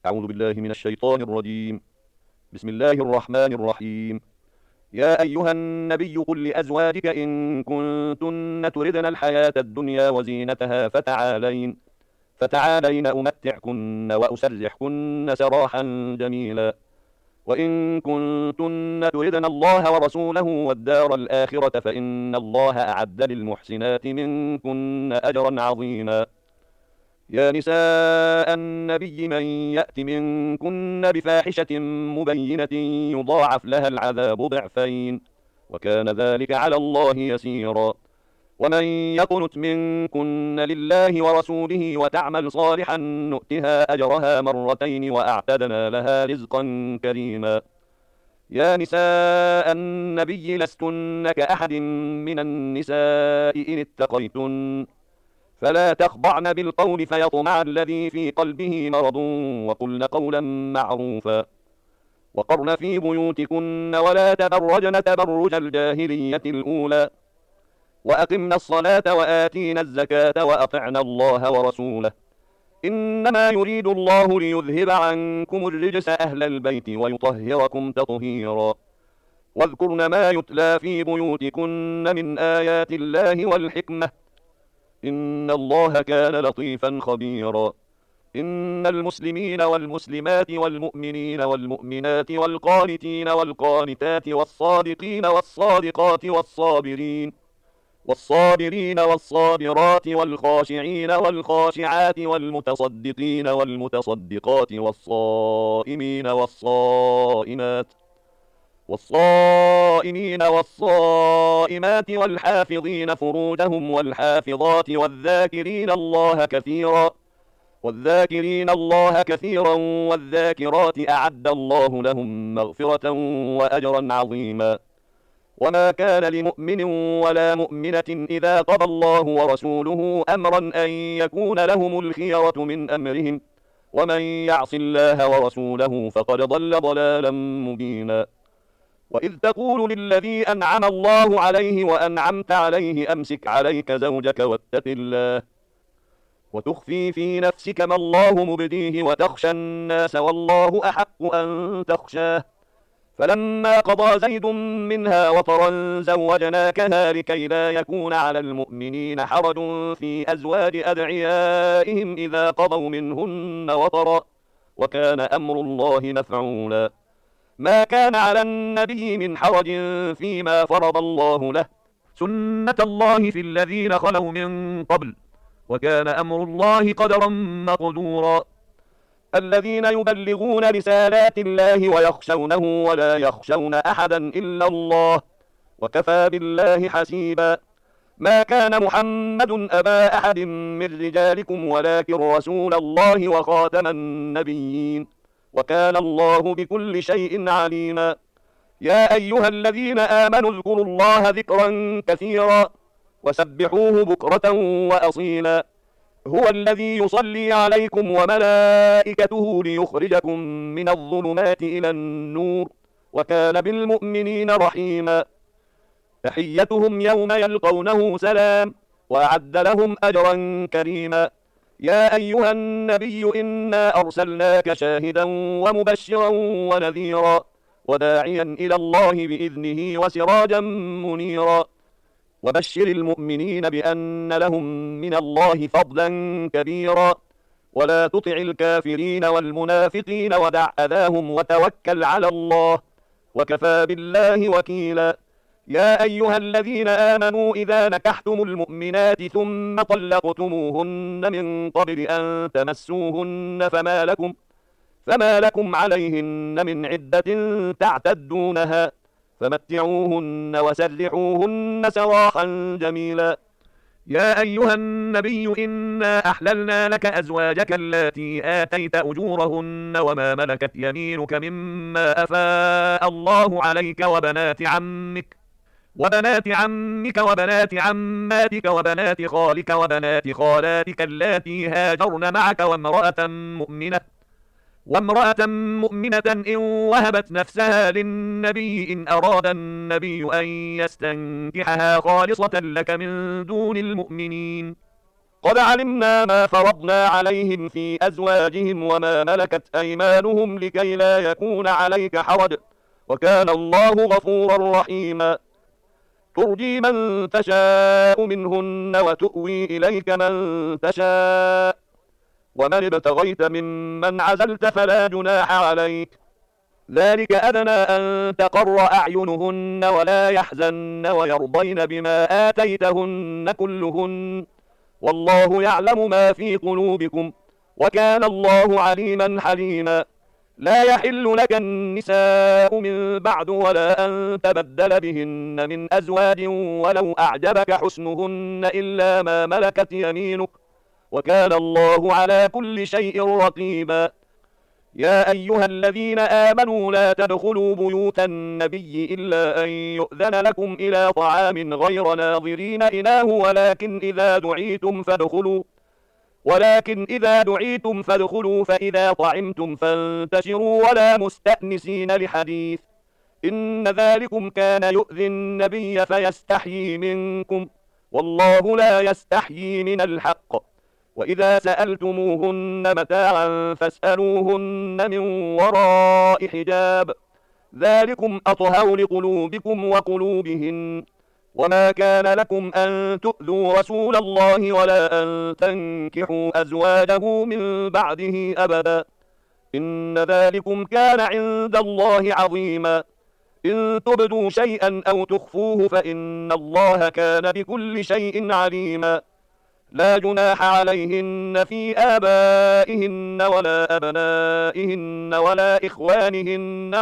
أعوذ بالله من الشيطان الرجيم. بسم الله الرحمن الرحيم. يا أيها النبي قل لأزواجك إن كنتن تردن الحياة الدنيا وزينتها فتعالين أمتعكن وأسرحكن سراحا جميلا. وإن كنتن تردن الله ورسوله والدار الآخرة فإن الله أعد للمحسنات منكن أجرا عظيما. يا نساء النبي من يأت منكن بفاحشة مبينة يضاعف لها العذاب ضعفين وكان ذلك على الله يسيرا. ومن يقنت منكن لله ورسوله وتعمل صالحا نؤتها أجرها مرتين وأعتدنا لها رزقا كريما. يا نساء النبي لستن كأحد من النساء إن اتقيتن فلا تخضعن بالقول فيطمع الذي في قلبه مرض وقلن قولا معروفا. وقرن في بيوتكن ولا تبرجن تبرج الجاهلية الأولى وأقمنا الصلاة وآتينا الزكاة وأطعنا الله ورسوله إنما يريد الله ليذهب عنكم الرجس أهل البيت ويطهركم تطهيرا. واذكرن ما يتلى في بيوتكن من آيات الله والحكمة إن الله كان لطيفا خبيرا. إن المسلمين والمسلمات والمؤمنين والمؤمنات والقانتين والقانتات والصادقين والصادقات والصابرين والصابرات والخاشعين والخاشعات والمتصدقين والمتصدقات والصائمين والصائمات والحافظين فروجهم والحافظات والذاكرين الله كثيرا والذاكرات أعد الله لهم مغفرة وأجرا عظيما. وما كان لمؤمن ولا مؤمنة إذا قضى الله ورسوله أمرا أن يكون لهم الخيرة من أمرهم ومن يعص الله ورسوله فقد ضل ضلالا مبينا. وإذ تقول للذي أنعم الله عليه وأنعمت عليه أمسك عليك زوجك واتق الله وتخفي في نفسك ما الله مبديه وتخشى الناس والله أحق أن تخشاه فلما قضى زيد منها وطرا زوجناكها لكي لا يكون على المؤمنين حرج في أزواج أدعيائهم إذا قضوا منهن وطرا وكان أمر الله مفعولا. ما كان على النبي من حرج فيما فرض الله له سنة الله في الذين خلوا من قبل وكان أمر الله قدرا مقدورا. الذين يبلغون رسالات الله ويخشونه ولا يخشون أحدا إلا الله وكفى بالله حسيبا. ما كان محمد أبا أحد من رجالكم ولكن رسول الله وخاتم النبيين وكان الله بكل شيء عليما. يا أيها الذين آمنوا اذكروا الله ذكرا كثيرا وسبحوه بكرة وأصيلا. هو الذي يصلي عليكم وملائكته ليخرجكم من الظلمات إلى النور وكان بالمؤمنين رحيما. تحيتهم يوم يلقونه سلام وأعد لهم أجرا كريما. يا أيها النبي إنا أرسلناك شاهدا ومبشرا ونذيرا وداعيا إلى الله بإذنه وسراجا منيرا. وبشر المؤمنين بأن لهم من الله فضلا كبيرا ولا تطع الكافرين والمنافقين ودع أذاهم وتوكل على الله وكفى بالله وكيلا. يا أيها الذين آمنوا إذا نكحتم المؤمنات ثم طلقتموهن من قبل أن تمسوهن فما لكم عليهن من عدة تعتدونها فمتعوهن وسرحوهن سراحا جميلا. يا أيها النبي إنا أحللنا لك أزواجك اللاتي آتيت أجورهن وما ملكت يمينك مما أفاء الله عليك وبنات عمك وبنات عماتك وبنات خالك وبنات خالاتك اللاتي هاجرن معك وامرأة مؤمنة إن وهبت نفسها للنبي إن أراد النبي أن يستنكحها خالصة لك من دون المؤمنين قد علمنا ما فرضنا عليهم في أزواجهم وما ملكت أيمانهم لكي لا يكون عليك حرج، وكان الله غفورا رحيما. ترجي من تشاء منهن وتؤوي إليك من تشاء، ومن ابتغيت ممن عزلت فلا جناح عليك، ذلك أدنى أن تقر أعينهن ولا يحزن ويرضين بما آتيتهن كلهن، والله يعلم ما في قلوبكم، وكان الله عليما حليما. لا يحل لك النساء من بعد ولا أن تبدل بهن من أزواج ولو أعجبك حسنهن إلا ما ملكت يمينك، وكان الله على كل شيء رقيبا. يا أيها الذين آمنوا لا تدخلوا بيوت النبي إلا أن يؤذن لكم إلى طعام غير ناظرين إناه ولكن إذا دعيتم فادخلوا فإذا طعمتم فانتشروا ولا مستأنسين لحديث، إن ذلكم كان يؤذي النبي فيستحيي منكم، والله لا يستحيي من الحق. وإذا سألتموهن متاعا فاسألوهن من وراء حجاب، ذلكم أطهر لقلوبكم وقلوبهن. وما كان لكم أن تؤذوا رسول الله ولا أن تنكحوا أزواجه من بعده أبدا، إن ذلكم كان عند الله عظيما. إن تبدوا شيئا أو تخفوه فإن الله كان بكل شيء عليما. لا جناح عليهن في آبائهن ولا أبنائهن ولا إخوانهن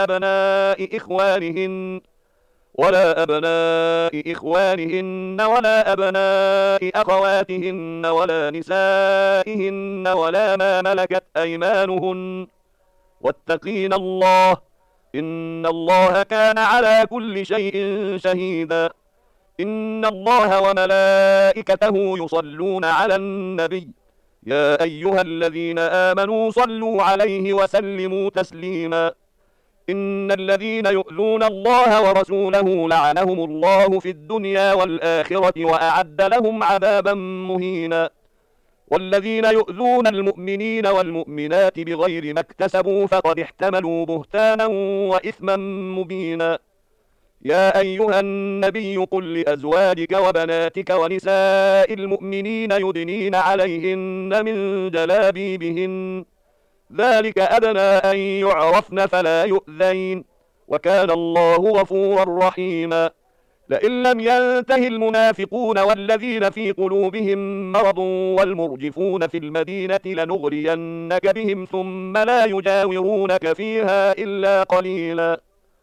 ولا أبناء إخوانهن ولا أبناء أخواتهن ولا نسائهن ولا ما ملكت أيمانهن، واتقين الله، إن الله كان على كل شيء شهيدا. إن الله وملائكته يصلون على النبي، يا أيها الذين آمنوا صلوا عليه وسلموا تسليما. إن الذين يؤذون الله ورسوله لعنهم الله في الدنيا والآخرة وأعد لهم عذابا مهينا. والذين يؤذون المؤمنين والمؤمنات بغير ما اكتسبوا فقد احتملوا بهتانا وإثما مبينا. يا أيها النبي قل لأزواجك وبناتك ونساء المؤمنين يدنين عليهن من جلابيبهن، ذلك أدنى أن يعرفن فلا يؤذين، وكان الله غفورا رحيما. لئن لم ينته المنافقون والذين في قلوبهم مرض والمرجفون في المدينة لنغرينك بهم ثم لا يجاورونك فيها إلا قليلا.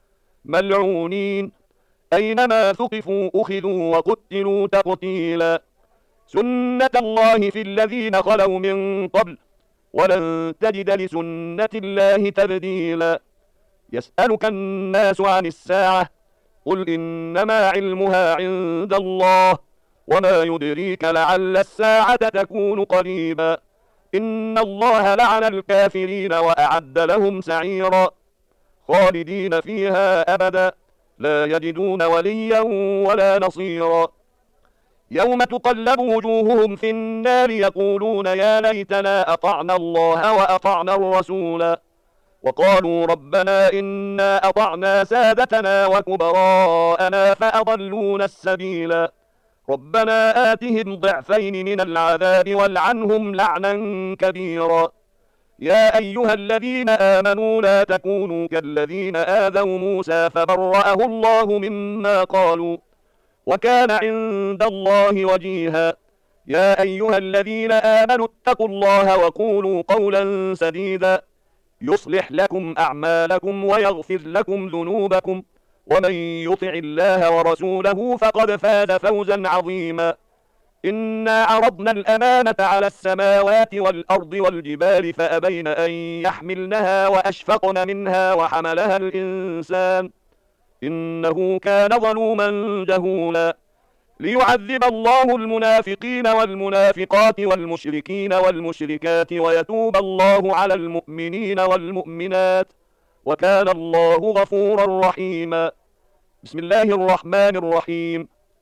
ملعونين أينما ثقفوا أخذوا وقتلوا تقتيلا. سنة الله في الذين خلوا من قبل ولن تجد لسنة الله تبديلا. يسألك الناس عن الساعة قل إنما علمها عند الله وما يدريك لعل الساعة تكون قريبا. إن الله لعن الكافرين وأعد لهم سعيرا خالدين فيها أبدا لا يجدون وليا ولا نصيرا. يوم تقلب وجوههم في النار يقولون يا ليتنا أطعنا الله وأطعنا الرسولا وقالوا ربنا إنا أطعنا سادتنا وكبراءنا فأضلونا السبيلا ربنا آتهم ضعفين من العذاب والعنهم لعنا كبيرا. يا أيها الذين آمنوا لا تكونوا كالذين آذوا موسى فبرأه الله مما قالوا وكان عند الله وجيها. يا أيها الذين آمنوا اتقوا الله وقولوا قولا سديدا يصلح لكم أعمالكم ويغفر لكم ذنوبكم ومن يطع الله ورسوله فقد فاز فوزا عظيما. إنا عرضنا الأمانة على السماوات والأرض والجبال فأبين أن يحملنها وأشفقن منها وحملها الإنسان إنه كان ظلوما جهولا. ليعذب الله المنافقين والمنافقات والمشركين والمشركات ويتوب الله على المؤمنين والمؤمنات وكان الله غفورا رحيما. بسم الله الرحمن الرحيم.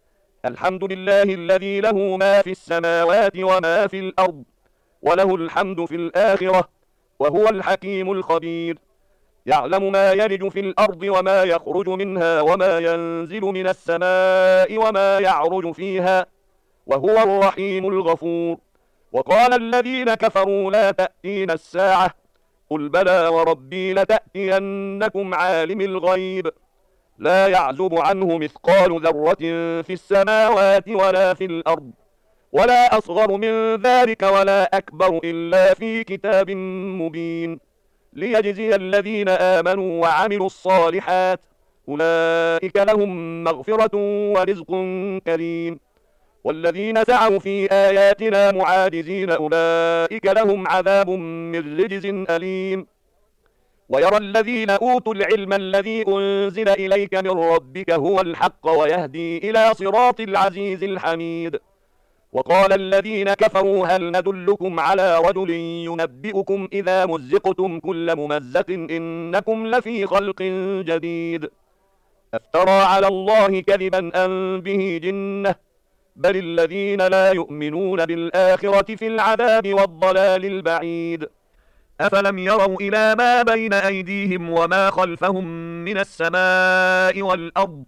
الحمد لله الذي له ما في السماوات وما في الأرض، وله الحمد في الآخرة، وهو الحكيم الخبير. يعلم ما يلج في الأرض وما يخرج منها وما ينزل من السماء وما يعرج فيها، وهو الرحيم الغفور. وقال الذين كفروا لا تأتينا الساعة، قل بلى وربي لتأتينكم عالم الغيب لا يعزب عنه مثقال ذرة في السماوات ولا في الأرض، ولا أصغر من ذلك ولا أكبر إلا في كتاب مبين، ليجزي الذين آمنوا وعملوا الصالحات، أولئك لهم مغفرة ورزق كريم. والذين سعوا في آياتنا معاجزين أولئك لهم عذاب من رجز أليم. ويرى الذين أوتوا العلم الذي أنزل إليك من ربك هو الحق ويهدي إلى صراط العزيز الحميد. وقال الذين كفروا هل ندلكم على رجل ينبئكم إذا مزقتم كل ممزق إنكم لفي خلق جديد، أفترى على الله كذبا أم به جنة، بل الذين لا يؤمنون بالآخرة في العذاب والضلال البعيد. أفلم يروا إلى ما بين أيديهم وما خلفهم من السماء والأرض،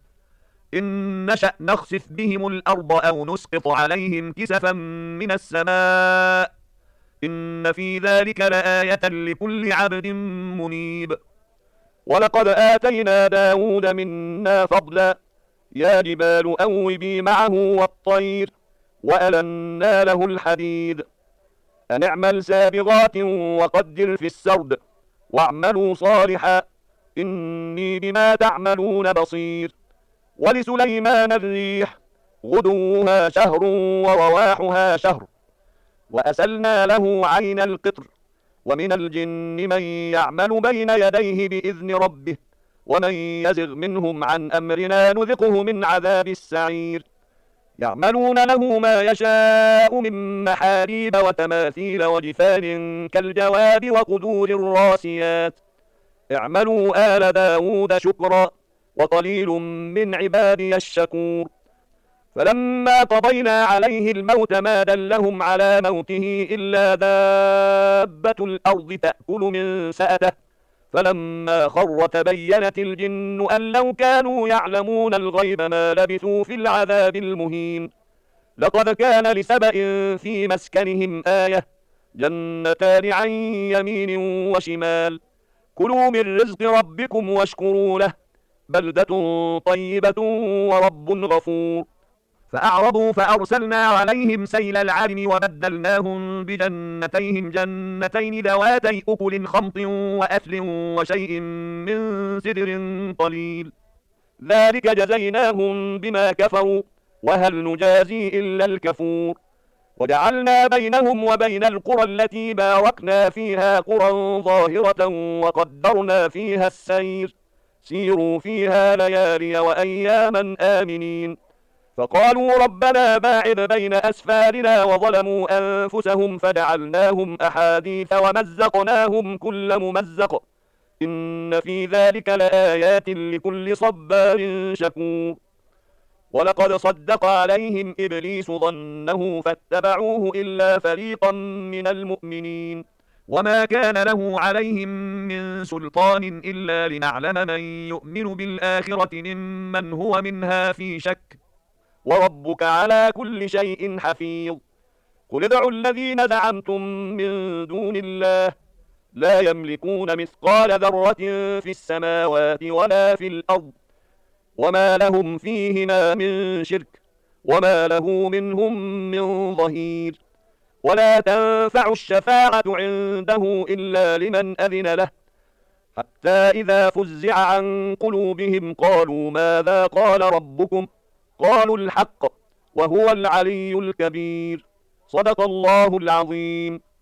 إن نشأ نخسف بهم الأرض أو نسقط عليهم كسفا من السماء، إن في ذلك لآية لكل عبد منيب. ولقد آتينا داود منا فضلا، يا جبال أوبي معه والطير، وألنا له الحديد، أن اعمل سابغات وقدر في السرد، واعملوا صالحا إني بما تعملون بصير. ولسليمان الريح غدوها شهر ورواحها شهر، وأسلنا له عين القطر، ومن الجن من يعمل بين يديه بإذن ربه، ومن يزغ منهم عن أمرنا نذقه من عذاب السعير. يعملون له ما يشاء من محاريب وتماثيل وجفان كالجواب وقدور الراسيات، اعملوا آل داود شكرا وقليل من عبادي الشكور. فلما قضينا عليه الموت ما دلهم على موته إلا دابة الأرض تأكل من سأته، فلما خر تبينت الجن أن لو كانوا يعلمون الغيب ما لبثوا في العذاب المهين. لقد كان لسبأ في مسكنهم آية، جنتان عن يمين وشمال، كلوا من رزق ربكم واشكروا له، بلدة طيبة ورب غفور. فأعرضوا فأرسلنا عليهم سيل العرم وبدلناهم بجنتيهم جنتين ذواتي أكل خمط وأثل وشيء من سدر قليل، ذلك جزيناهم بما كفروا، وهل نجازي إلا الكفور. وجعلنا بينهم وبين القرى التي باركنا فيها قرى ظاهرة وقدرنا فيها السير، سيروا فيها ليالي وأياما آمنين. فقالوا ربنا باعد بين أسفارنا وظلموا أنفسهم فجعلناهم أحاديث ومزقناهم كل ممزق، إن في ذلك لآيات لكل صبار شكور. ولقد صدق عليهم إبليس ظنه فاتبعوه إلا فريقا من المؤمنين، وما كان له عليهم من سلطان إلا لنعلم من يؤمن بالآخرة ممن هو منها في شك، وربك على كل شيء حفيظ. قل ادعوا الذين زعمتم من دون الله لا يملكون مثقال ذرة في السماوات ولا في الأرض، وما لهم فيهما من شرك، وما له منهم من ظهير. ولا تنفع الشفاعة عنده إلا لمن أذن له، حتى إذا فزع عن قلوبهم قالوا ماذا قال ربكم، قالوا الحق وهو العلي الكبير. صدق الله العظيم.